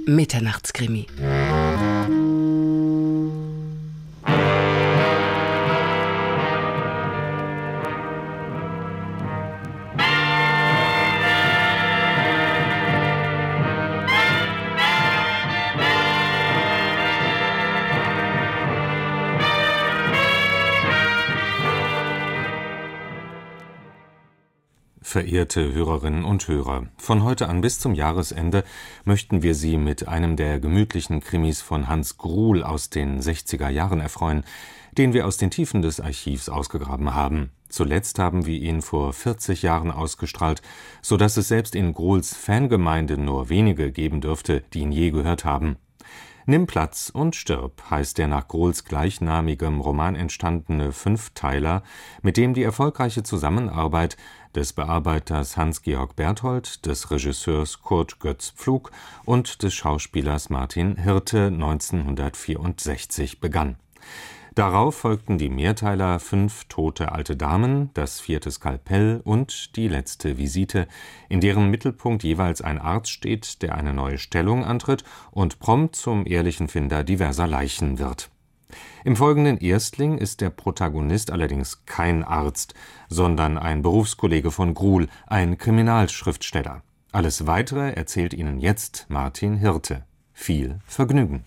Mitternachtskrimi. Verehrte Hörerinnen und Hörer, von heute an bis zum Jahresende möchten wir Sie mit einem der gemütlichen Krimis von Hans Gruhl aus den 60er Jahren erfreuen, den wir aus den Tiefen des Archivs ausgegraben haben. Zuletzt haben wir ihn vor 40 Jahren ausgestrahlt, so dass es selbst in Gruhls Fangemeinde nur wenige geben dürfte, die ihn je gehört haben. Nimm Platz und stirb heißt der nach Gruhls gleichnamigem Roman entstandene Fünfteiler, mit dem die erfolgreiche Zusammenarbeit des Bearbeiters Hans-Georg Berthold, des Regisseurs Kurt Götz Pflug und des Schauspielers Martin Hirte 1964 begann. Darauf folgten die Mehrteiler Fünf tote alte Damen, Das vierte Skalpell und Die letzte Visite, in deren Mittelpunkt jeweils ein Arzt steht, der eine neue Stellung antritt und prompt zum ehrlichen Finder diverser Leichen wird. Im folgenden Erstling ist der Protagonist allerdings kein Arzt, sondern ein Berufskollege von Gruhl, ein Kriminalschriftsteller. Alles Weitere erzählt Ihnen jetzt Martin Hirte. Viel Vergnügen!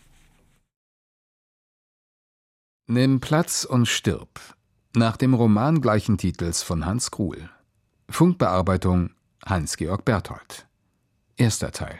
Nimm Platz und stirb. Nach dem Roman gleichen Titels von Hans Gruhl. Funkbearbeitung Hans-Georg Berthold. Erster Teil.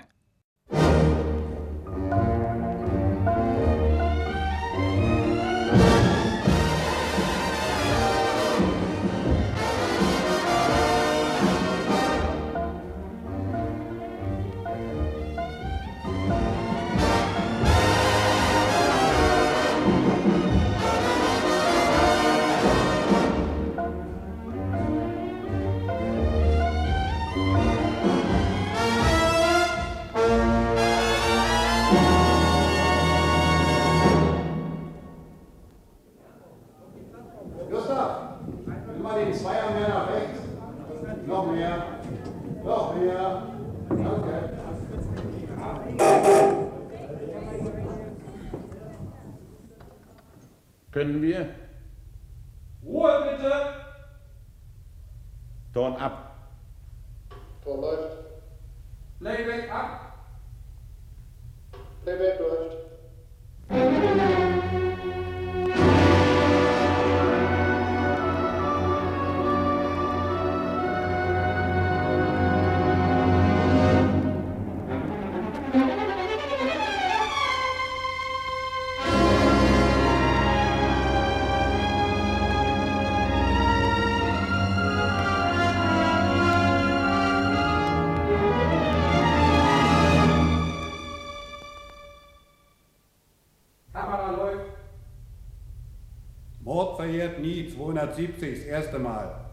Können wir? Ruhe bitte! Ton ab. Ton läuft. Playback ab. Playback läuft. Mord verjährt nie, 270, das erste Mal.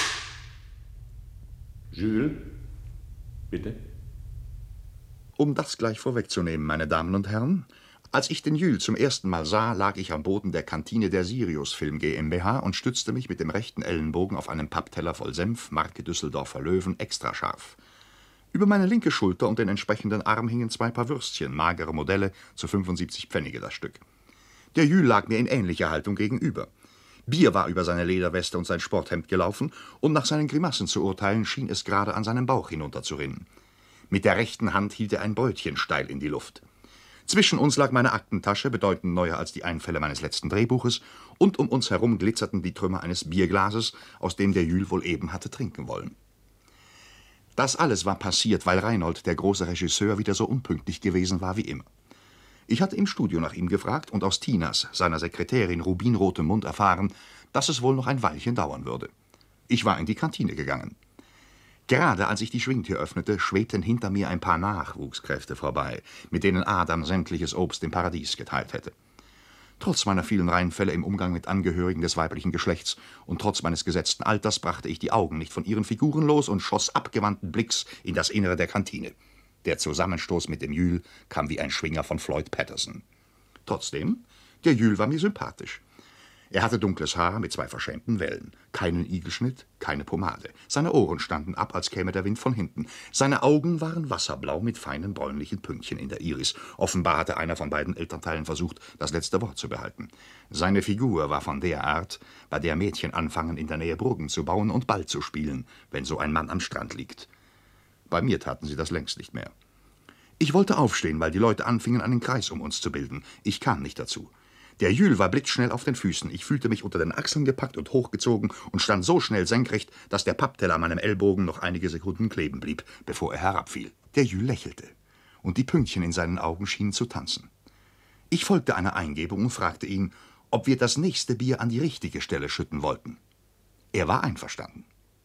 Jules, bitte. Um das gleich vorwegzunehmen, meine Damen und Herren, als ich den Jules zum ersten Mal sah, lag ich am Boden der Kantine der Sirius Film GmbH und stützte mich mit dem rechten Ellenbogen auf einen Pappteller voll Senf, Marke Düsseldorfer Löwen, extra scharf. Über meine linke Schulter und den entsprechenden Arm hingen 2 Paar Würstchen, magere Modelle, zu 75 Pfennige das Stück. Der Jules lag mir in ähnlicher Haltung gegenüber. Bier war über seine Lederweste und sein Sporthemd gelaufen, und nach seinen Grimassen zu urteilen, schien es gerade an seinem Bauch hinunterzurinnen. Mit der rechten Hand hielt er ein Beutchen steil in die Luft. Zwischen uns lag meine Aktentasche, bedeutend neuer als die Einfälle meines letzten Drehbuches, und um uns herum glitzerten die Trümmer eines Bierglases, aus dem der Jules wohl eben hatte trinken wollen. Das alles war passiert, weil Reinhold, der große Regisseur, wieder so unpünktlich gewesen war wie immer. Ich hatte im Studio nach ihm gefragt und aus Tinas, seiner Sekretärin, rubinrotem Mund erfahren, dass es wohl noch ein Weilchen dauern würde. Ich war in die Kantine gegangen. Gerade als ich die Schwingtür öffnete, schwebten hinter mir ein paar Nachwuchskräfte vorbei, mit denen Adam sämtliches Obst im Paradies geteilt hätte. Trotz meiner vielen Reinfälle im Umgang mit Angehörigen des weiblichen Geschlechts und trotz meines gesetzten Alters brachte ich die Augen nicht von ihren Figuren los und schoss abgewandten Blicks in das Innere der Kantine. Der Zusammenstoß mit dem Jules kam wie ein Schwinger von Floyd Patterson. Trotzdem, der Jules war mir sympathisch. Er hatte dunkles Haar mit 2 verschämten Wellen, keinen Igelschnitt, keine Pomade. Seine Ohren standen ab, als käme der Wind von hinten. Seine Augen waren wasserblau mit feinen bräunlichen Pünktchen in der Iris. Offenbar hatte einer von beiden Elternteilen versucht, das letzte Wort zu behalten. Seine Figur war von der Art, bei der Mädchen anfangen, in der Nähe Burgen zu bauen und Ball zu spielen, wenn so ein Mann am Strand liegt. Bei mir taten sie das längst nicht mehr. Ich wollte aufstehen, weil die Leute anfingen, einen Kreis um uns zu bilden. Ich kam nicht dazu. Der Jules war blitzschnell auf den Füßen. Ich fühlte mich unter den Achseln gepackt und hochgezogen und stand so schnell senkrecht, dass der Pappteller an meinem Ellbogen noch einige Sekunden kleben blieb, bevor er herabfiel. Der Jules lächelte, und die Pünktchen in seinen Augen schienen zu tanzen. Ich folgte einer Eingebung und fragte ihn, ob wir das nächste Bier an die richtige Stelle schütten wollten. Er war einverstanden.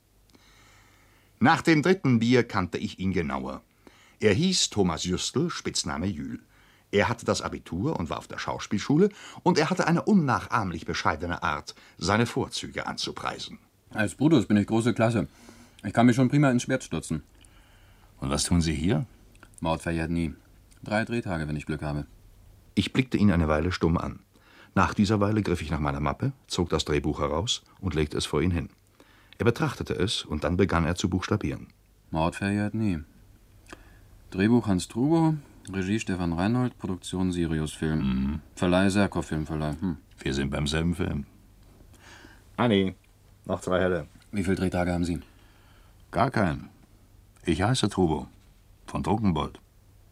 Nach dem 3. Bier kannte ich ihn genauer. Er hieß Thomas Jüstl, Spitzname Jules. Er hatte das Abitur und war auf der Schauspielschule, und er hatte eine unnachahmlich bescheidene Art, seine Vorzüge anzupreisen. Als Brutus bin ich große Klasse. Ich kann mich schon prima ins Schwert stürzen. Und was tun Sie hier? Mord verjährt nie. 3 Drehtage, wenn ich Glück habe. Ich blickte ihn eine Weile stumm an. Nach dieser Weile griff ich nach meiner Mappe, zog das Drehbuch heraus und legte es vor ihn hin. Er betrachtete es, und dann begann er zu buchstabieren. Mord verjährt nie. Drehbuch Hans Trubo, Regie Stefan Reinhold, Produktion Sirius Film. Verleih Serkow Filmverleih. Wir sind beim selben Film. Anni, noch 2 Helle. Wie viele Drehtage haben Sie? Gar keinen. Ich heiße Trubo, von Trunkenbold.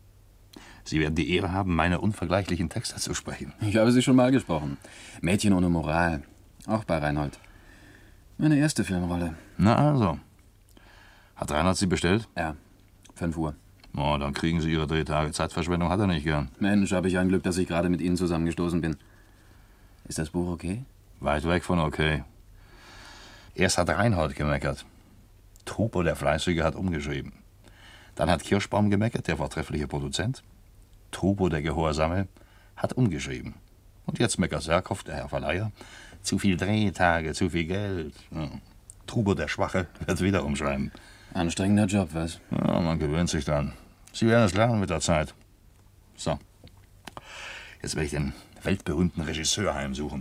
Sie werden die Ehre haben, meine unvergleichlichen Texte zu sprechen. Ich habe Sie schon mal gesprochen. Mädchen ohne Moral. Auch bei Reinhold. Meine erste Filmrolle. Na also. Hat Reinhold Sie bestellt? Ja, 5 Uhr. Oh, dann kriegen Sie Ihre Drehtage. Zeitverschwendung hat er nicht gern. Mensch, habe ich ein Glück, dass ich gerade mit Ihnen zusammengestoßen bin. Ist das Buch okay? Weit weg von okay. Erst hat Reinhold gemeckert. Trubo, der Fleißige, hat umgeschrieben. Dann hat Kirschbaum gemeckert, der vortreffliche Produzent. Trubo, der Gehorsame, hat umgeschrieben. Und jetzt meckert Serkow, der Herr Verleiher. Zu viel Drehtage, zu viel Geld. Ja. Trubo, der Schwache, wird wieder umschreiben. Anstrengender Job, was? Ja, man gewöhnt sich dran. Sie werden es lernen mit der Zeit. So. Jetzt werde ich den weltberühmten Regisseur heimsuchen.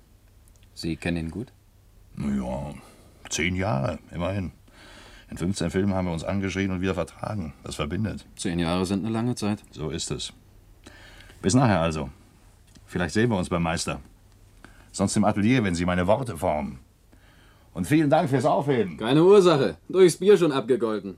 Sie kennen ihn gut? Ja, 10 Jahre, immerhin. In 15 Filmen haben wir uns angeschrien und wieder vertragen. Das verbindet. 10 Jahre sind eine lange Zeit. So ist es. Bis nachher also. Vielleicht sehen wir uns beim Meister. Sonst im Atelier, wenn Sie meine Worte formen. Und vielen Dank fürs Aufheben. Keine Ursache. Durchs Bier schon abgegolten.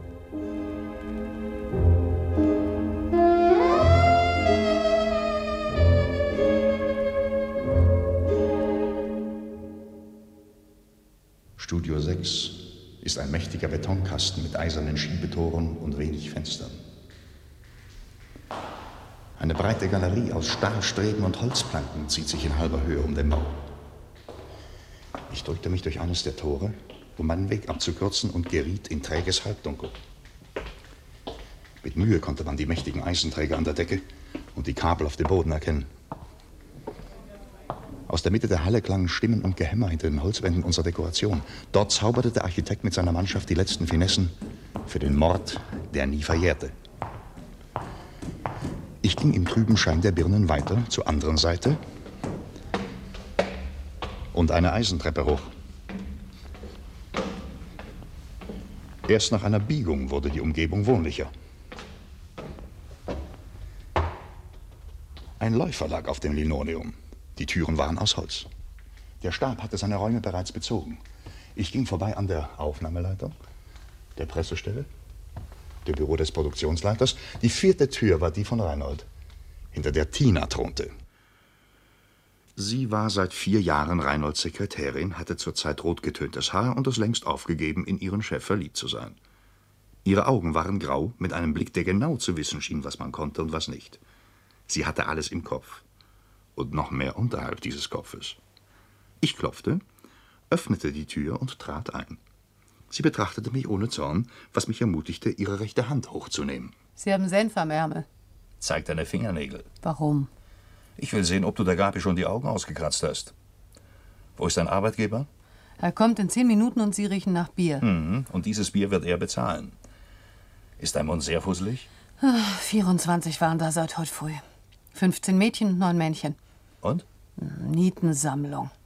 Studio 6 ist ein mächtiger Betonkasten mit eisernen Schiebetoren und wenig Fenstern. Eine breite Galerie aus Stahlstreben und Holzplanken zieht sich in halber Höhe um den Bau. Ich drückte mich durch eines der Tore, um meinen Weg abzukürzen, und geriet in träges Halbdunkel. Mit Mühe konnte man die mächtigen Eisenträger an der Decke und die Kabel auf dem Boden erkennen. Aus der Mitte der Halle klangen Stimmen und Gehämmer hinter den Holzwänden unserer Dekoration. Dort zauberte der Architekt mit seiner Mannschaft die letzten Finessen für den Mord, der nie verjährte. Ich ging im trüben Schein der Birnen weiter zur anderen Seite und eine Eisentreppe hoch. Erst nach einer Biegung wurde die Umgebung wohnlicher. Ein Läufer lag auf dem Linoleum. Die Türen waren aus Holz. Der Stab hatte seine Räume bereits bezogen. Ich ging vorbei an der Aufnahmeleiter, der Pressestelle, dem Büro des Produktionsleiters. Die 4. Tür war die von Reinhold, hinter der Tina thronte. Sie war seit 4 Jahren Reinholds Sekretärin, hatte zurzeit rotgetöntes Haar und es längst aufgegeben, in ihren Chef verliebt zu sein. Ihre Augen waren grau, mit einem Blick, der genau zu wissen schien, was man konnte und was nicht. Sie hatte alles im Kopf. Und noch mehr unterhalb dieses Kopfes. Ich klopfte, öffnete die Tür und trat ein. Sie betrachtete mich ohne Zorn, was mich ermutigte, ihre rechte Hand hochzunehmen. Sie haben Senf am Ärmel. Zeig deine Fingernägel. Warum? Ich will sehen, ob du der Gabi schon die Augen ausgekratzt hast. Wo ist dein Arbeitgeber? Er kommt in 10 Minuten und Sie riechen nach Bier. Und dieses Bier wird er bezahlen. Ist dein Mund sehr fusselig? 24 waren da seit heute früh. 15 Mädchen und 9 Männchen. Und? Nietensammlung.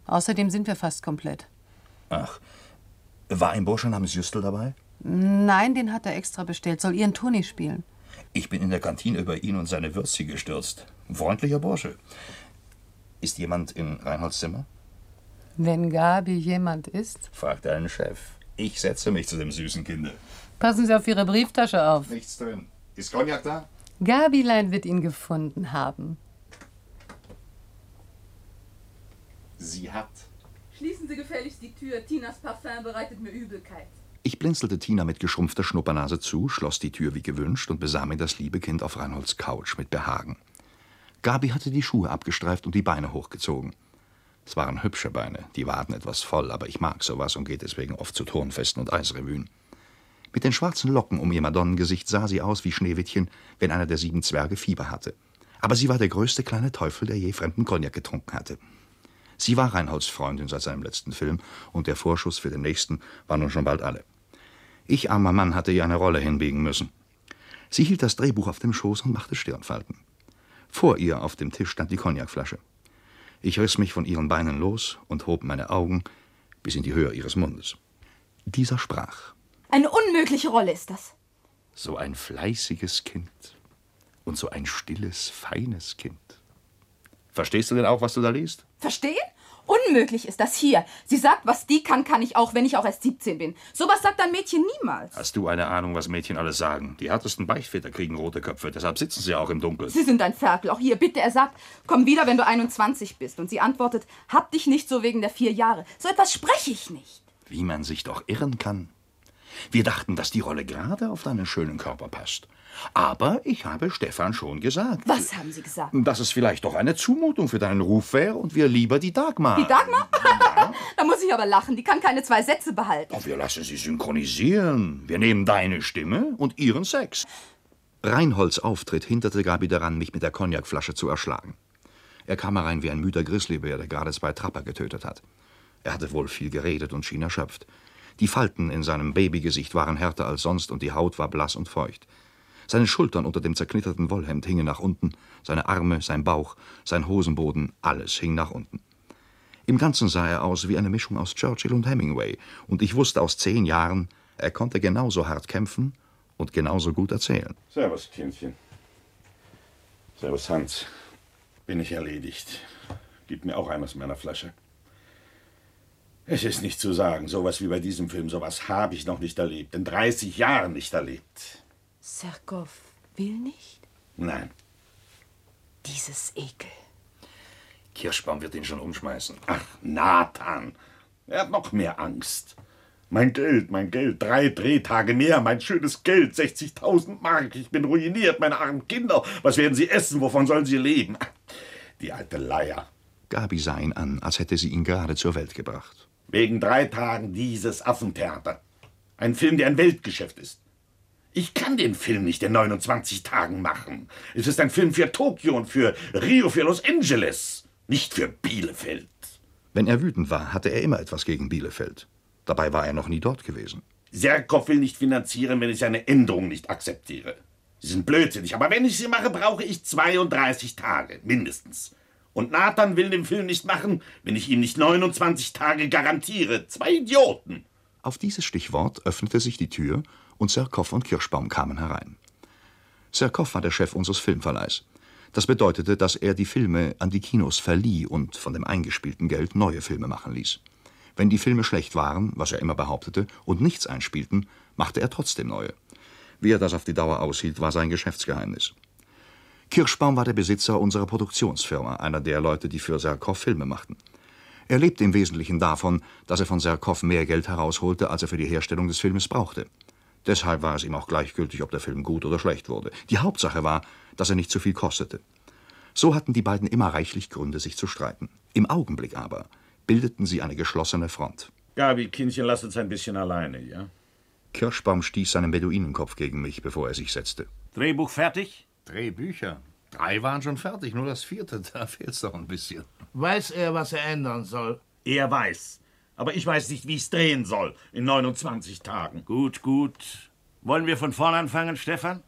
Außerdem sind wir fast komplett. Ach, war ein Bursche namens Justel dabei? Nein, den hat er extra bestellt. Soll Ihren Toni spielen. Ich bin in der Kantine über ihn und seine Würstchen gestürzt. Ein freundlicher Bursche. Ist jemand in Reinholds Zimmer? Wenn Gabi jemand ist. Fragt deinen Chef. Ich setze mich zu dem süßen Kinde. Passen Sie auf Ihre Brieftasche auf. Nichts drin. Ist Cognac da? Gabilein wird ihn gefunden haben. Sie hat. Schließen Sie gefälligst die Tür. Tinas Parfum bereitet mir Übelkeit. Ich blinzelte Tina mit geschrumpfter Schnuppernase zu, schloss die Tür wie gewünscht und besah mir das liebe Kind auf Reinholds Couch mit Behagen. Gabi hatte die Schuhe abgestreift und die Beine hochgezogen. Es waren hübsche Beine, die Waden etwas voll, aber ich mag sowas und gehe deswegen oft zu Turnfesten und Eisrevuen. Mit den schwarzen Locken um ihr Madonnengesicht sah sie aus wie Schneewittchen, wenn einer der 7 Zwerge Fieber hatte. Aber sie war der größte kleine Teufel, der je fremden Cognac getrunken hatte. Sie war Reinholds Freundin seit seinem letzten Film und der Vorschuss für den nächsten war nun schon bald alle. Ich, armer Mann, hatte ihr eine Rolle hinbiegen müssen. Sie hielt das Drehbuch auf dem Schoß und machte Stirnfalten. Vor ihr auf dem Tisch stand die Cognacflasche. Ich riss mich von ihren Beinen los und hob meine Augen bis in die Höhe ihres Mundes. Dieser sprach. Eine unmögliche Rolle ist das. So ein fleißiges Kind und so ein stilles, feines Kind. Verstehst du denn auch, was du da liest? Verstehen? Unmöglich ist das hier. Sie sagt, was die kann, kann ich auch, wenn ich auch erst 17 bin. Sowas sagt ein Mädchen niemals. Hast du eine Ahnung, was Mädchen alles sagen? Die härtesten Beichtväter kriegen rote Köpfe, deshalb sitzen sie auch im Dunkeln. Sie sind ein Ferkel. Auch hier, bitte, er sagt, komm wieder, wenn du 21 bist. Und sie antwortet, hab dich nicht so wegen der 4 Jahre. So etwas spreche ich nicht. Wie man sich doch irren kann. Wir dachten, dass die Rolle gerade auf deinen schönen Körper passt. Aber ich habe Stefan schon gesagt. Was haben Sie gesagt? Dass es vielleicht doch eine Zumutung für deinen Ruf wäre und wir lieber die Dagmar. Die Dagmar? Da muss ich aber lachen. Die kann keine 2 Sätze behalten. Oh, wir lassen sie synchronisieren. Wir nehmen deine Stimme und ihren Sex. Reinholds Auftritt hinderte Gabi daran, mich mit der Cognacflasche zu erschlagen. Er kam herein wie ein müder Grizzlybär, der gerade 2 Trapper getötet hat. Er hatte wohl viel geredet und schien erschöpft. Die Falten in seinem Babygesicht waren härter als sonst und die Haut war blass und feucht. Seine Schultern unter dem zerknitterten Wollhemd hingen nach unten, seine Arme, sein Bauch, sein Hosenboden, alles hing nach unten. Im Ganzen sah er aus wie eine Mischung aus Churchill und Hemingway, und ich wusste aus 10 Jahren, er konnte genauso hart kämpfen und genauso gut erzählen. Servus, Kindchen. Servus, Hans. Bin ich erledigt. Gib mir auch ein aus meiner Flasche. Es ist nicht zu sagen, sowas wie bei diesem Film, sowas habe ich noch nicht erlebt. In 30 Jahren nicht erlebt. Serkow will nicht? Nein. Dieses Ekel. Kirschbaum wird ihn schon umschmeißen. Ach, Nathan. Er hat noch mehr Angst. Mein Geld. 3 Drehtage mehr, mein schönes Geld, 60.000 Mark. Ich bin ruiniert, meine armen Kinder. Was werden sie essen? Wovon sollen sie leben? Die alte Leier. Gabi sah ihn an, als hätte sie ihn gerade zur Welt gebracht. Wegen 3 Tagen dieses Affentheater. Ein Film, der ein Weltgeschäft ist. Ich kann den Film nicht in 29 Tagen machen. Es ist ein Film für Tokio und für Rio, für Los Angeles, nicht für Bielefeld. Wenn er wütend war, hatte er immer etwas gegen Bielefeld. Dabei war er noch nie dort gewesen. Serkow will nicht finanzieren, wenn ich seine Änderung nicht akzeptiere. Sie sind blödsinnig, aber wenn ich sie mache, brauche ich 32 Tage, mindestens. Und Nathan will den Film nicht machen, wenn ich ihm nicht 29 Tage garantiere. 2 Idioten. Auf dieses Stichwort öffnete sich die Tür und Serkow und Kirschbaum kamen herein. Serkow war der Chef unseres Filmverleihs. Das bedeutete, dass er die Filme an die Kinos verlieh und von dem eingespielten Geld neue Filme machen ließ. Wenn die Filme schlecht waren, was er immer behauptete, und nichts einspielten, machte er trotzdem neue. Wie er das auf die Dauer aushielt, war sein Geschäftsgeheimnis. Kirschbaum war der Besitzer unserer Produktionsfirma, einer der Leute, die für Serkow Filme machten. Er lebte im Wesentlichen davon, dass er von Serkow mehr Geld herausholte, als er für die Herstellung des Filmes brauchte. Deshalb war es ihm auch gleichgültig, ob der Film gut oder schlecht wurde. Die Hauptsache war, dass er nicht zu viel kostete. So hatten die beiden immer reichlich Gründe, sich zu streiten. Im Augenblick aber bildeten sie eine geschlossene Front. Gabi, Kindchen, lass uns ein bisschen alleine, ja? Kirschbaum stieß seinen Beduinenkopf gegen mich, bevor er sich setzte. Drehbuch fertig? Drehbücher? 3 waren schon fertig, nur das 4., da fehlt's doch ein bisschen. Weiß er, was er ändern soll? Er weiß. Aber ich weiß nicht, wie ich's drehen soll in 29 Tagen. Gut. Wollen wir von vorn anfangen, Stefan?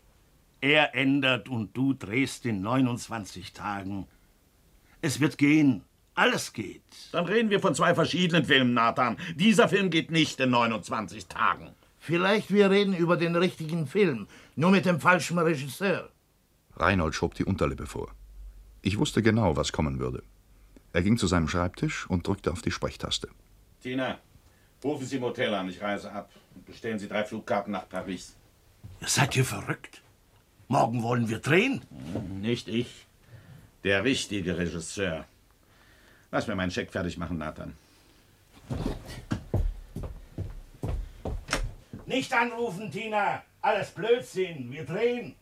Er ändert und du drehst in 29 Tagen. Es wird gehen. Alles geht. Dann reden wir von 2 verschiedenen Filmen, Nathan. Dieser Film geht nicht in 29 Tagen. Vielleicht wir reden über den richtigen Film, nur mit dem falschen Regisseur. Reinhold schob die Unterlippe vor. Ich wusste genau, was kommen würde. Er ging zu seinem Schreibtisch und drückte auf die Sprechtaste. Tina, rufen Sie im Hotel an, ich reise ab. Und bestellen Sie 3 Flugkarten nach Paris. Seid ihr verrückt? Morgen wollen wir drehen? Nicht ich. Der richtige Regisseur. Lass mir meinen Scheck fertig machen, Nathan. Nicht anrufen, Tina. Alles Blödsinn. Wir drehen.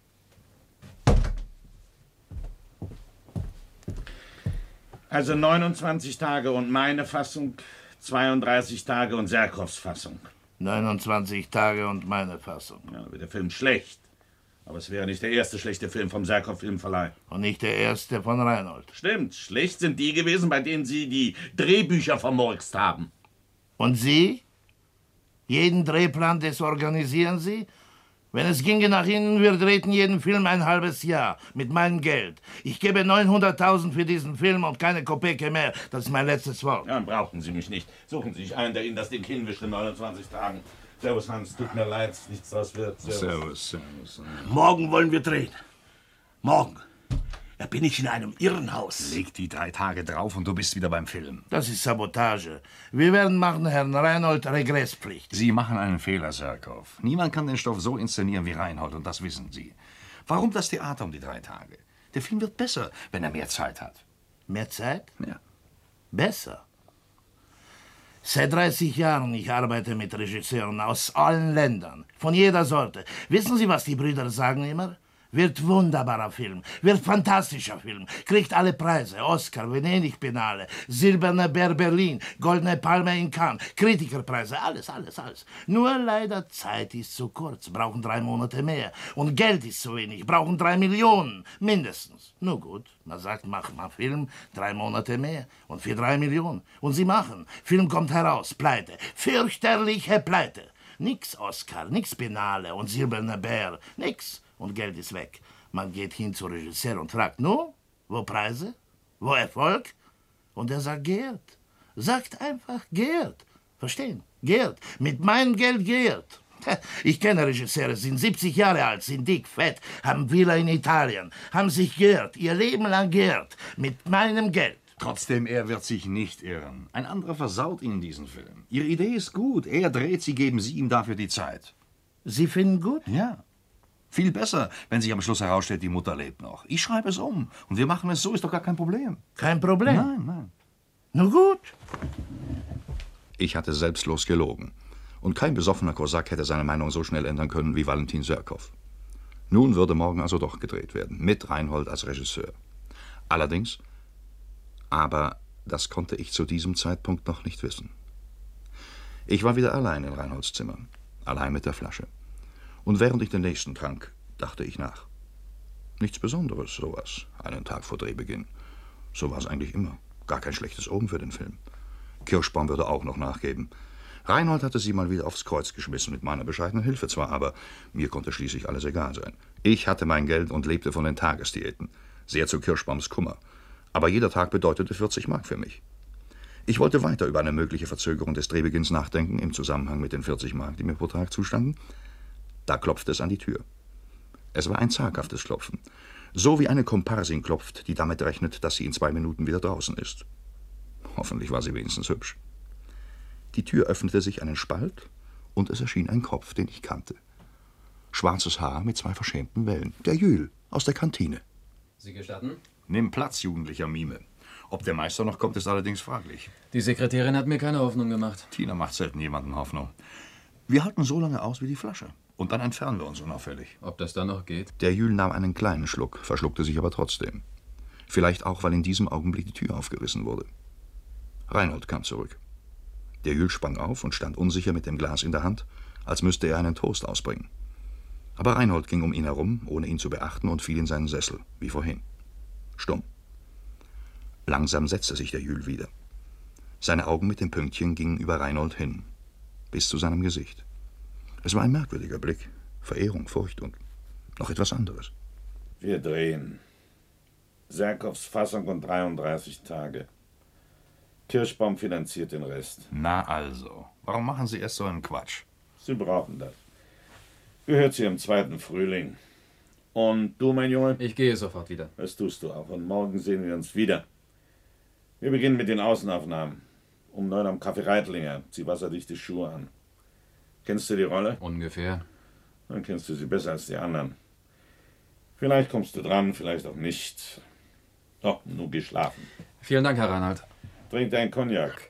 Also 29 Tage und meine Fassung, 32 Tage und Serkows Fassung. 29 Tage und meine Fassung. Ja, wird der Film schlecht. Aber es wäre nicht der erste schlechte Film vom Serkow Filmverleih. Und nicht der erste von Reinhold. Stimmt, schlecht sind die gewesen, bei denen Sie die Drehbücher vermurkst haben. Und Sie? Jeden Drehplan desorganisieren Sie? Wenn es ginge nach Ihnen, wir drehten jeden Film ein halbes Jahr. Mit meinem Geld. Ich gebe 900.000 für diesen Film und keine Kopeke mehr. Das ist mein letztes Wort. Ja, dann brauchen Sie mich nicht. Suchen Sie sich einen, der Ihnen das Ding hinwischt in 29 Tagen. Servus, Hans. Tut mir leid, nichts draus wird. Servus. Morgen wollen wir drehen. Morgen. Da bin ich in einem Irrenhaus. Leg die 3 Tage drauf und du bist wieder beim Film. Das ist Sabotage. Wir werden machen Herrn Reinhold Regresspflicht. Sie machen einen Fehler, Serkow. Niemand kann den Stoff so inszenieren wie Reinhold, und das wissen Sie. Warum das Theater um die 3 Tage? Der Film wird besser, wenn er mehr Zeit hat. Mehr Zeit? Ja. Besser. Seit 30 Jahren ich arbeite mit Regisseuren aus allen Ländern, von jeder Sorte. Wissen Sie, was die Brüder sagen immer? Wird wunderbarer Film, wird fantastischer Film, kriegt alle Preise, Oscar, Venedig Biennale, Silberne Bär Berlin, Goldene Palme in Cannes, Kritikerpreise, alles. Nur leider Zeit ist zu kurz, brauchen 3 Monate mehr. Und Geld ist zu wenig, brauchen 3 Millionen, mindestens. Nur gut, man sagt, mach mal Film, 3 Monate mehr und für 3 Millionen. Und sie machen, Film kommt heraus, Pleite, fürchterliche Pleite. Nix Oscar, nix Biennale und Silberne Bär, nix. Und Geld ist weg. Man geht hin zum Regisseur und fragt, no, wo Preise? Wo Erfolg? Und er sagt Geld. Sagt einfach Geld. Verstehen? Geld. Mit meinem Geld Geld. Ich kenne Regisseure, sind 70 Jahre alt, sind dick, fett, haben Villa in Italien, haben sich geirrt, ihr Leben lang geirrt. Mit meinem Geld. Trotzdem, er wird sich nicht irren. Ein anderer versaut Ihnen diesen Film. Ihre Idee ist gut. Er dreht sie, geben Sie ihm dafür die Zeit. Sie finden gut? Ja. Viel besser, wenn sich am Schluss herausstellt, die Mutter lebt noch. Ich schreibe es um. Und wir machen es so, ist doch gar kein Problem. Kein Problem? Nein. Nun gut. Ich hatte selbstlos gelogen. Und kein besoffener Kosak hätte seine Meinung so schnell ändern können wie Valentin Serkow. Nun würde morgen also doch gedreht werden, mit Reinhold als Regisseur. Allerdings, aber das konnte ich zu diesem Zeitpunkt noch nicht wissen. Ich war wieder allein in Reinholds Zimmer, allein mit der Flasche. Und während ich den nächsten trank, dachte ich nach. Nichts Besonderes, sowas, einen Tag vor Drehbeginn. So war es eigentlich immer. Gar kein schlechtes Omen für den Film. Kirschbaum würde auch noch nachgeben. Reinhold hatte sie mal wieder aufs Kreuz geschmissen, mit meiner bescheidenen Hilfe zwar, aber mir konnte schließlich alles egal sein. Ich hatte mein Geld und lebte von den Tagesdiäten. Sehr zu Kirschbaums Kummer. Aber jeder Tag bedeutete 40 Mark für mich. Ich wollte weiter über eine mögliche Verzögerung des Drehbeginns nachdenken, im Zusammenhang mit den 40 Mark, die mir pro Tag zustanden. Da klopfte es an die Tür. Es war ein zaghaftes Klopfen. So wie eine Komparsin klopft, die damit rechnet, dass sie in 2 Minuten wieder draußen ist. Hoffentlich war sie wenigstens hübsch. Die Tür öffnete sich einen Spalt und es erschien ein Kopf, den ich kannte. Schwarzes Haar mit 2 verschämten Wellen. Der Jühl aus der Kantine. Sie gestatten? Nimm Platz, jugendlicher Mime. Ob der Meister noch kommt, ist allerdings fraglich. Die Sekretärin hat mir keine Hoffnung gemacht. Tina macht selten jemanden Hoffnung. Wir halten so lange aus wie die Flasche. Und dann entfernen wir uns unauffällig. Ob das dann noch geht? Der Jühl nahm einen kleinen Schluck, verschluckte sich aber trotzdem. Vielleicht auch, weil in diesem Augenblick die Tür aufgerissen wurde. Reinhold kam zurück. Der Jühl sprang auf und stand unsicher mit dem Glas in der Hand, als müsste er einen Toast ausbringen. Aber Reinhold ging um ihn herum, ohne ihn zu beachten, und fiel in seinen Sessel, wie vorhin. Stumm. Langsam setzte sich der Jühl wieder. Seine Augen mit dem Pünktchen gingen über Reinhold hin, bis zu seinem Gesicht. Es war ein merkwürdiger Blick, Verehrung, Furcht und noch etwas anderes. Wir drehen. Serkows Fassung und 33 Tage. Kirschbaum finanziert den Rest. Na also, warum machen Sie erst so einen Quatsch? Sie brauchen das. Gehört zu Ihrem zweiten Frühling. Und du, mein Junge? Ich gehe sofort wieder. Das tust du auch. Und morgen sehen wir uns wieder. Wir beginnen mit den Außenaufnahmen. Um 9 am Café Reitlinger. Zieh wasserdichte Schuhe an. Kennst du die Rolle? Ungefähr. Dann kennst du sie besser als die anderen. Vielleicht kommst du dran, vielleicht auch nicht. So, nun geh schlafen. Vielen Dank, Herr Reinhold. Trink deinen Cognac.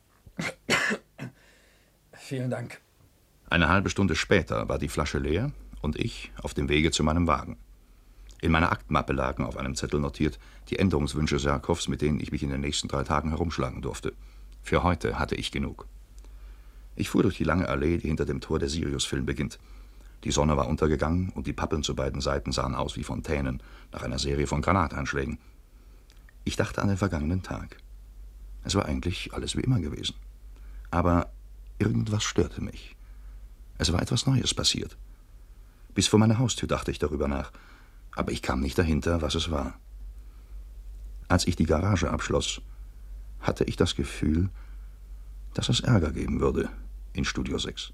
Vielen Dank. Eine halbe Stunde später war die Flasche leer und ich auf dem Wege zu meinem Wagen. In meiner Aktenmappe lagen auf einem Zettel notiert die Änderungswünsche Serkows, mit denen ich mich in den nächsten 3 Tagen herumschlagen durfte. Für heute hatte ich genug. Ich fuhr durch die lange Allee, die hinter dem Tor der Sirius-Film beginnt. Die Sonne war untergegangen und die Pappeln zu beiden Seiten sahen aus wie Fontänen nach einer Serie von Granatanschlägen. Ich dachte an den vergangenen Tag. Es war eigentlich alles wie immer gewesen. Aber irgendwas störte mich. Es war etwas Neues passiert. Bis vor meiner Haustür dachte ich darüber nach, aber ich kam nicht dahinter, was es war. Als ich die Garage abschloss, hatte ich das Gefühl, dass es Ärger geben würde in Studio 6.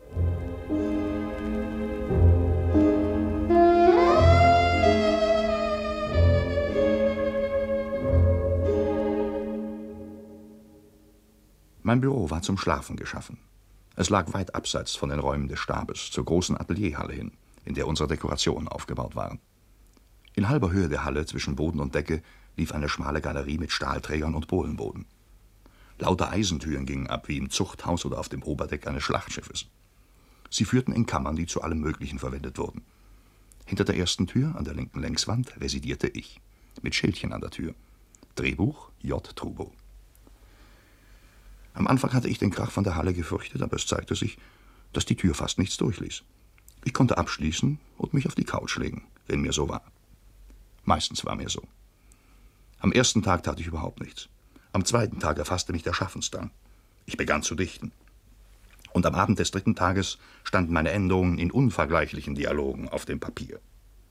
Mein Büro war zum Schlafen geschaffen. Es lag weit abseits von den Räumen des Stabes, zur großen Atelierhalle hin, in der unsere Dekorationen aufgebaut waren. In halber Höhe der Halle, zwischen Boden und Decke, lief eine schmale Galerie mit Stahlträgern und Bohlenboden. Lauter Eisentüren gingen ab, wie im Zuchthaus oder auf dem Oberdeck eines Schlachtschiffes. Sie führten in Kammern, die zu allem Möglichen verwendet wurden. Hinter der ersten Tür, an der linken Längswand, residierte ich, mit Schildchen an der Tür. Drehbuch J. Trubo. Am Anfang hatte ich den Krach von der Halle gefürchtet, aber es zeigte sich, dass die Tür fast nichts durchließ. Ich konnte abschließen und mich auf die Couch legen, wenn mir so war. Meistens war mir so. Am ersten Tag tat ich überhaupt nichts. Am zweiten Tag erfasste mich der Schaffensdrang. Ich begann zu dichten. Und am Abend des 3. Tages standen meine Endungen in unvergleichlichen Dialogen auf dem Papier.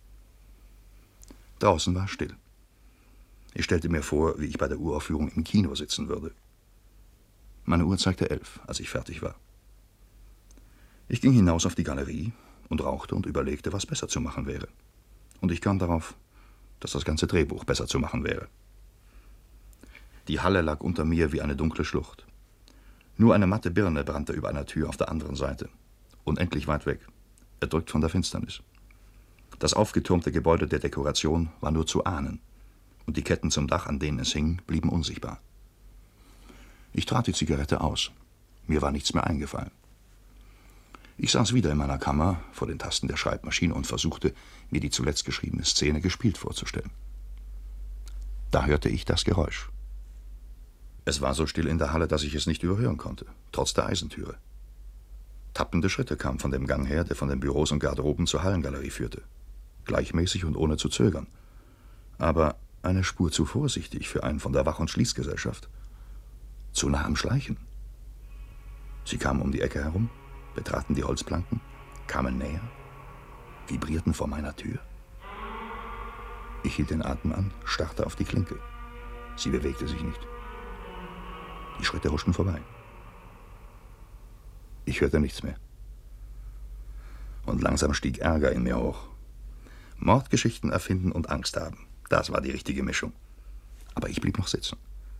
Draußen war still. Ich stellte mir vor, wie ich bei der Uraufführung im Kino sitzen würde. Meine Uhr zeigte 11, als ich fertig war. Ich ging hinaus auf die Galerie und rauchte und überlegte, was besser zu machen wäre. Und ich kam darauf, dass das ganze Drehbuch besser zu machen wäre. Die Halle lag unter mir wie eine dunkle Schlucht. Nur eine matte Birne brannte über einer Tür auf der anderen Seite, unendlich weit weg, erdrückt von der Finsternis. Das aufgetürmte Gebäude der Dekoration war nur zu ahnen, und die Ketten zum Dach, an denen es hing, blieben unsichtbar. Ich trat die Zigarette aus. Mir war nichts mehr eingefallen. Ich saß wieder in meiner Kammer vor den Tasten der Schreibmaschine und versuchte, mir die zuletzt geschriebene Szene gespielt vorzustellen. Da hörte ich das Geräusch. Es war so still in der Halle, dass ich es nicht überhören konnte, trotz der Eisentüre. Tappende Schritte kamen von dem Gang her, der von den Büros und Garderoben zur Hallengalerie führte. Gleichmäßig und ohne zu zögern. Aber eine Spur zu vorsichtig für einen von der Wach- und Schließgesellschaft. Zu nah am Schleichen. Sie kamen um die Ecke herum, betraten die Holzplanken, kamen näher, vibrierten vor meiner Tür. Ich hielt den Atem an, starrte auf die Klinke. Sie bewegte sich nicht. Die Schritte huschten vorbei. Ich hörte nichts mehr. Und langsam stieg Ärger in mir hoch. Mordgeschichten erfinden und Angst haben, das war die richtige Mischung. Aber ich blieb noch sitzen.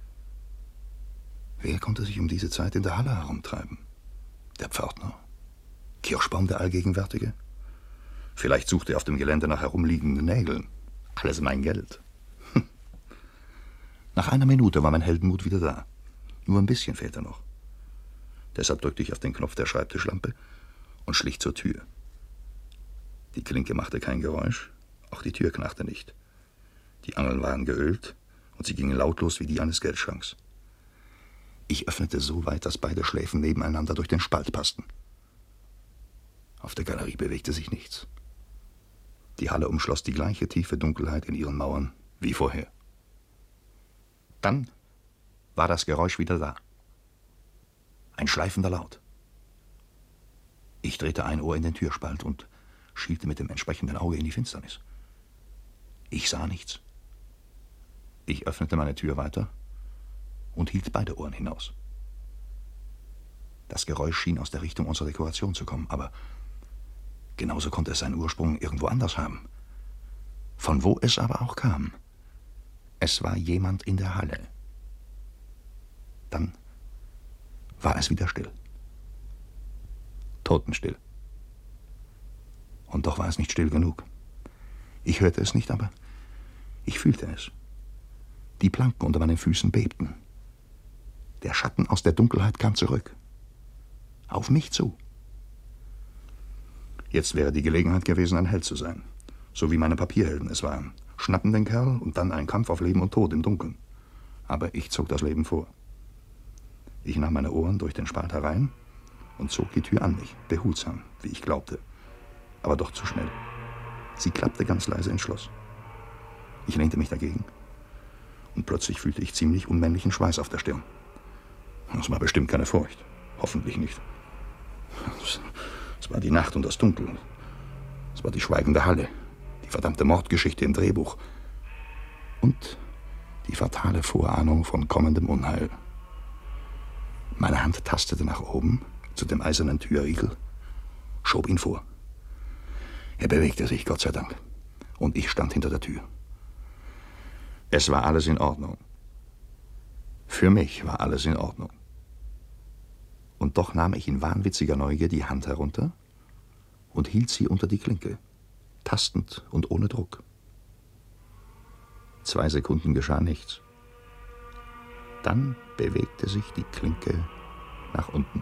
Wer konnte sich um diese Zeit in der Halle herumtreiben? Der Pförtner? Kirschbaum, der Allgegenwärtige? Vielleicht suchte er auf dem Gelände nach herumliegenden Nägeln. Alles mein Geld. Nach einer Minute war mein Heldenmut wieder da. Nur ein bisschen fehlte noch. Deshalb drückte ich auf den Knopf der Schreibtischlampe und schlich zur Tür. Die Klinke machte kein Geräusch, auch die Tür knarrte nicht. Die Angeln waren geölt und sie gingen lautlos wie die eines Geldschranks. Ich öffnete so weit, dass beide Schläfen nebeneinander durch den Spalt passten. Auf der Galerie bewegte sich nichts. Die Halle umschloss die gleiche tiefe Dunkelheit in ihren Mauern wie vorher. Dann war das Geräusch wieder da. Ein schleifender Laut. Ich drehte ein Ohr in den Türspalt und schielte mit dem entsprechenden Auge in die Finsternis. Ich sah nichts. Ich öffnete meine Tür weiter und hielt beide Ohren hinaus. Das Geräusch schien aus der Richtung unserer Dekoration zu kommen, aber genauso konnte es seinen Ursprung irgendwo anders haben. Von wo es aber auch kam, es war jemand in der Halle. Dann war es wieder still. Totenstill. Und doch war es nicht still genug. Ich hörte es nicht, aber ich fühlte es. Die Planken unter meinen Füßen bebten. Der Schatten aus der Dunkelheit kam zurück. Auf mich zu. Jetzt wäre die Gelegenheit gewesen, ein Held zu sein. So wie meine Papierhelden es waren. Schnappen den Kerl und dann ein Kampf auf Leben und Tod im Dunkeln. Aber ich zog das Leben vor. Ich nahm meine Ohren durch den Spalt herein und zog die Tür an mich, behutsam, wie ich glaubte. Aber doch zu schnell. Sie klappte ganz leise ins Schloss. Ich lehnte mich dagegen und plötzlich fühlte ich ziemlich unmännlichen Schweiß auf der Stirn. Das war bestimmt keine Furcht. Hoffentlich nicht. Es war die Nacht und das Dunkel. Es war die schweigende Halle, die verdammte Mordgeschichte im Drehbuch und die fatale Vorahnung von kommendem Unheil. Meine Hand tastete nach oben zu dem eisernen Türriegel, schob ihn vor. Er bewegte sich, Gott sei Dank, und ich stand hinter der Tür. Es war alles in Ordnung. Für mich war alles in Ordnung. Und doch nahm ich in wahnwitziger Neugier die Hand herunter und hielt sie unter die Klinke, tastend und ohne Druck. 2 Sekunden geschah nichts. Dann bewegte sich die Klinke nach unten.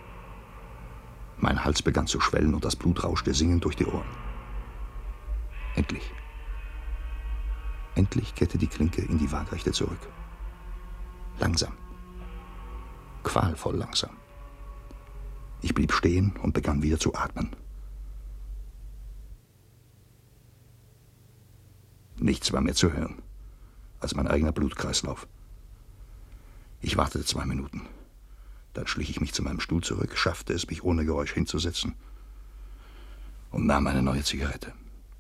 Mein Hals begann zu schwellen und das Blut rauschte singend durch die Ohren. Endlich. Endlich kehrte die Klinke in die Waagrechte zurück. Langsam. Qualvoll langsam. Ich blieb stehen und begann wieder zu atmen. Nichts war mehr zu hören als mein eigener Blutkreislauf. Ich wartete 2 Minuten. Dann schlich ich mich zu meinem Stuhl zurück, schaffte es, mich ohne Geräusch hinzusetzen und nahm eine neue Zigarette.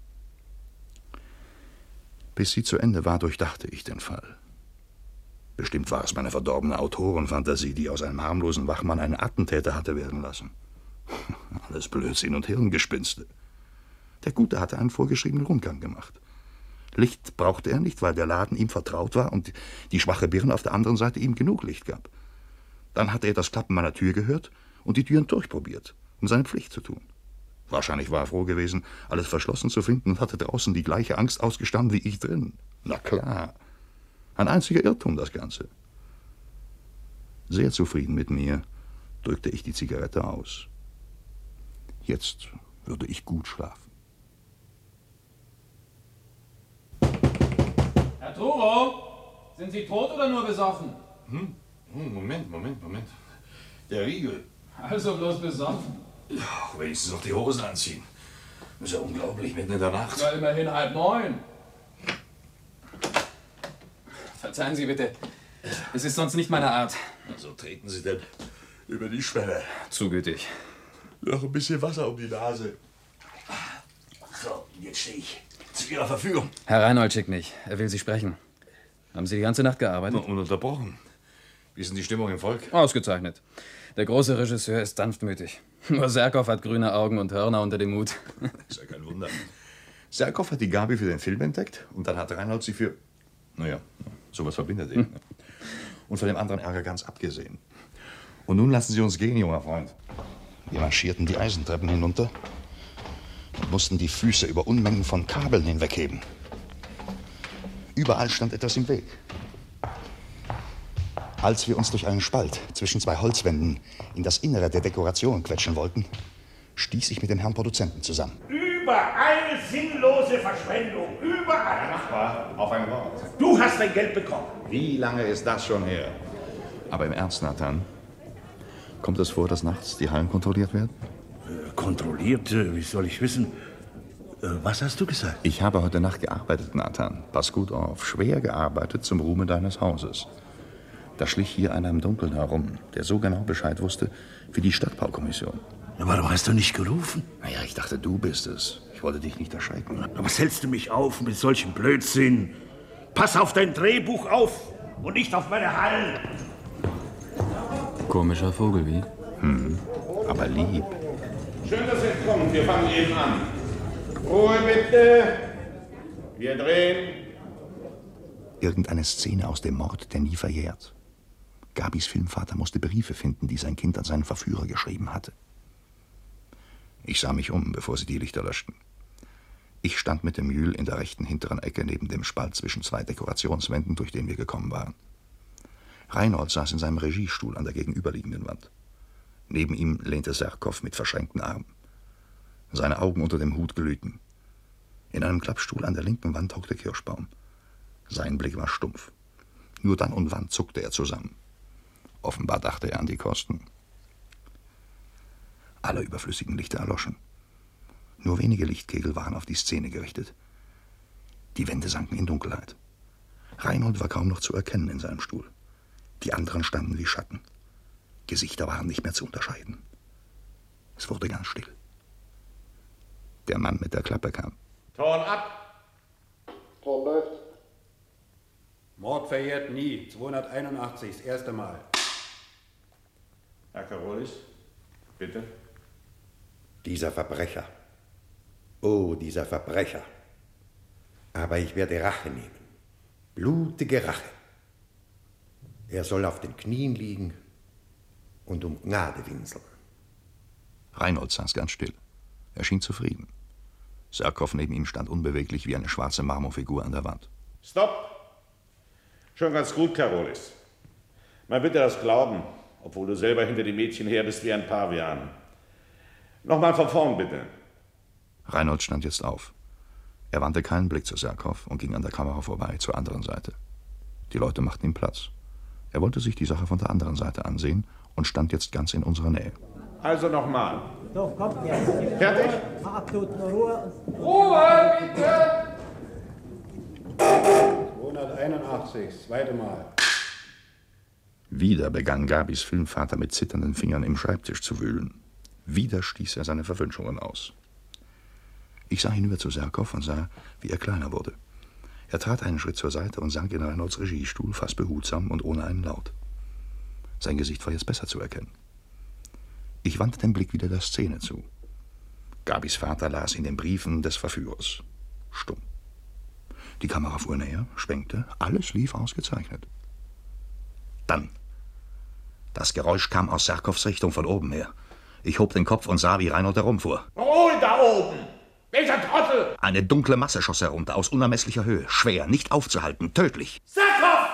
Bis sie zu Ende war, durchdachte ich den Fall. Bestimmt war es meine verdorbene Autorenfantasie, die aus einem harmlosen Wachmann einen Attentäter hatte werden lassen. Alles Blödsinn und Hirngespinste. Der Gute hatte einen vorgeschriebenen Rundgang gemacht. Licht brauchte er nicht, weil der Laden ihm vertraut war und die schwache Birne auf der anderen Seite ihm genug Licht gab. Dann hatte er das Klappen meiner Tür gehört und die Türen durchprobiert, um seine Pflicht zu tun. Wahrscheinlich war er froh gewesen, alles verschlossen zu finden und hatte draußen die gleiche Angst ausgestanden wie ich drin. Na klar. Ein einziger Irrtum, das Ganze. Sehr zufrieden mit mir drückte ich die Zigarette aus. Jetzt würde ich gut schlafen. Herr Trubo, sind Sie tot oder nur besoffen? Moment. Der Riegel. Also bloß besoffen. Ja, wenigstens noch die Hosen anziehen. Das ist ja unglaublich, mitten in der Nacht. Ja, immerhin 8:30. Verzeihen Sie bitte. Es ist sonst nicht meine Art. Also treten Sie denn über die Schwelle. Zu gütig. Noch ein bisschen Wasser um die Nase. So, jetzt stehe ich zu Ihrer Verfügung. Herr Reinhold schickt mich. Er will Sie sprechen. Haben Sie die ganze Nacht gearbeitet? Ununterbrochen. Wie ist denn die Stimmung im Volk? Ausgezeichnet. Der große Regisseur ist sanftmütig. Nur Serkow hat grüne Augen und Hörner unter dem Hut. Ist ja kein Wunder. Serkow hat die Gabe für den Film entdeckt und dann hat Reinhold sie für... Naja, sowas verbindet ihn. Und von dem anderen Ärger ganz abgesehen. Und nun lassen Sie uns gehen, junger Freund. Wir marschierten die Eisentreppen hinunter und mussten die Füße über Unmengen von Kabeln hinwegheben. Überall stand etwas im Weg. Als wir uns durch einen Spalt zwischen 2 Holzwänden in das Innere der Dekoration quetschen wollten, stieß ich mit dem Herrn Produzenten zusammen. Überall sinnlose Verschwendung. Überall. Nachbar, auf ein Wort. Du hast dein Geld bekommen. Wie lange ist das schon her? Aber im Ernst, Nathan, kommt es vor, dass nachts die Hallen kontrolliert werden? Kontrolliert? Wie soll ich wissen? Was hast du gesagt? Ich habe heute Nacht gearbeitet, Nathan. Pass gut auf. Schwer gearbeitet zum Ruhme deines Hauses. Da schlich hier einer im Dunkeln herum, der so genau Bescheid wusste wie die Stadtbaukommission. Warum hast du nicht gerufen? Naja, ich dachte, du bist es. Ich wollte dich nicht erschrecken. Was hältst du mich auf mit solchem Blödsinn? Pass auf dein Drehbuch auf und nicht auf meine Hallen. Komischer Vogel, wie? Aber lieb. Schön, dass ihr kommt. Wir fangen eben an. Ruhe bitte. Wir drehen. Irgendeine Szene aus dem Mord, der nie verjährt. Gabis Filmvater musste Briefe finden, die sein Kind an seinen Verführer geschrieben hatte. Ich sah mich um, bevor sie die Lichter löschten. Ich stand mit dem Jules in der rechten hinteren Ecke neben dem Spalt zwischen 2 Dekorationswänden, durch den wir gekommen waren. Reinhold saß in seinem Regiestuhl an der gegenüberliegenden Wand. Neben ihm lehnte Serkow mit verschränkten Armen. Seine Augen unter dem Hut glühten. In einem Klappstuhl an der linken Wand hockte Kirschbaum. Sein Blick war stumpf. Nur dann und wann zuckte er zusammen. Offenbar dachte er an die Kosten. Alle überflüssigen Lichter erloschen. Nur wenige Lichtkegel waren auf die Szene gerichtet. Die Wände sanken in Dunkelheit. Reinhold war kaum noch zu erkennen in seinem Stuhl. Die anderen standen wie Schatten. Gesichter waren nicht mehr zu unterscheiden. Es wurde ganz still. Der Mann mit der Klappe kam. Ton ab. Ton läuft. Mord verjährt nie. 281, das erste Mal. Herr Karolis, bitte. Dieser Verbrecher. Oh, dieser Verbrecher. Aber ich werde Rache nehmen. Blutige Rache. Er soll auf den Knien liegen und um Gnade winseln. Reinhold saß ganz still. Er schien zufrieden. Serkow neben ihm stand unbeweglich wie eine schwarze Marmorfigur an der Wand. Stopp! Schon ganz gut, Karolis. Man wird dir das glauben, obwohl du selber hinter die Mädchen her bist wie ein Pavian. Nochmal von vorn, bitte. Reinhold stand jetzt auf. Er wandte keinen Blick zu Serkow und ging an der Kamera vorbei zur anderen Seite. Die Leute machten ihm Platz. Er wollte sich die Sache von der anderen Seite ansehen und stand jetzt ganz in unserer Nähe. Also nochmal. So, kommt jetzt. Fertig? Absolut Ruhe. Ruhe, bitte! 281, das zweite Mal. Wieder begann Gabis Filmvater mit zitternden Fingern im Schreibtisch zu wühlen. Wieder stieß er seine Verwünschungen aus. Ich sah hinüber zu Serkow und sah, wie er kleiner wurde. Er trat einen Schritt zur Seite und sank in Reinholds Regiestuhl, fast behutsam und ohne einen Laut. Sein Gesicht war jetzt besser zu erkennen. Ich wandte den Blick wieder der Szene zu. Gabis Vater las in den Briefen des Verführers. Stumm. Die Kamera fuhr näher, schwenkte, alles lief ausgezeichnet. Dann. Das Geräusch kam aus Serkows Richtung von oben her. Ich hob den Kopf und sah, wie Reinhold herumfuhr. Ruhe da oben! Welcher Trottel! Eine dunkle Masse schoss herunter, aus unermesslicher Höhe. Schwer, nicht aufzuhalten, tödlich. Serkow!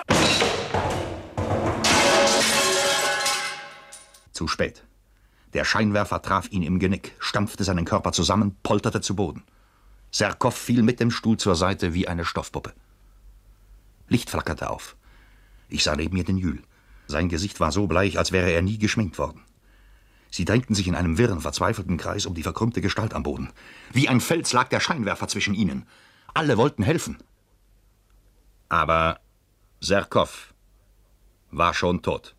Zu spät. Der Scheinwerfer traf ihn im Genick, stampfte seinen Körper zusammen, polterte zu Boden. Serkow fiel mit dem Stuhl zur Seite wie eine Stoffpuppe. Licht flackerte auf. Ich sah neben mir den Jules. Sein Gesicht war so bleich, als wäre er nie geschminkt worden. Sie drängten sich in einem wirren, verzweifelten Kreis um die verkrümmte Gestalt am Boden. Wie ein Fels lag der Scheinwerfer zwischen ihnen. Alle wollten helfen. Aber Serkow war schon tot.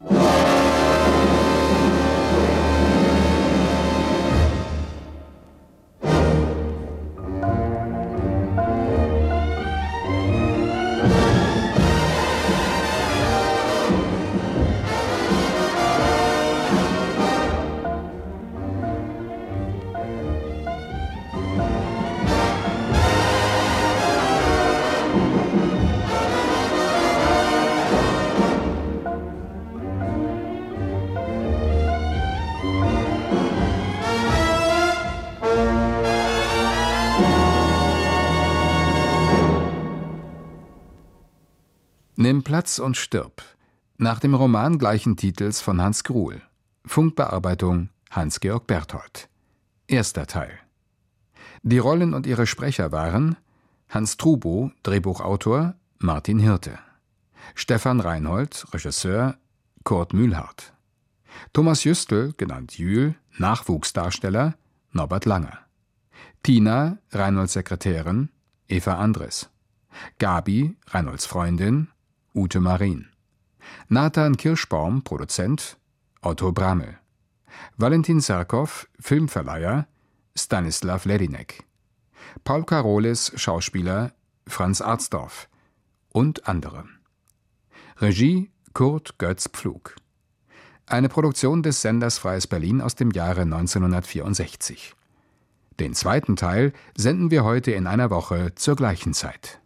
Nimm Platz und stirb. Nach dem Roman gleichen Titels von Hans Gruhl. Funkbearbeitung Hans-Georg Berthold. Erster Teil. Die Rollen und ihre Sprecher waren Hans Trubo, Drehbuchautor, Martin Hirte. Stefan Reinhold, Regisseur, Kurt Mühlhardt. Thomas Jüstl, genannt Jules, Nachwuchsdarsteller, Norbert Langer. Tina, Reinholds Sekretärin, Eva Andres. Gabi, Reinholds Freundin, Ute Marin. Nathan Kirschbaum, Produzent, Otto Brammel. Valentin Serkow, Filmverleiher, Stanislav Ledinek. Paul Karolis, Schauspieler, Franz Arzdorf und andere. Regie Kurt Götz Pflug. Eine Produktion des Senders Freies Berlin aus dem Jahre 1964. Den zweiten Teil senden wir heute in einer Woche zur gleichen Zeit.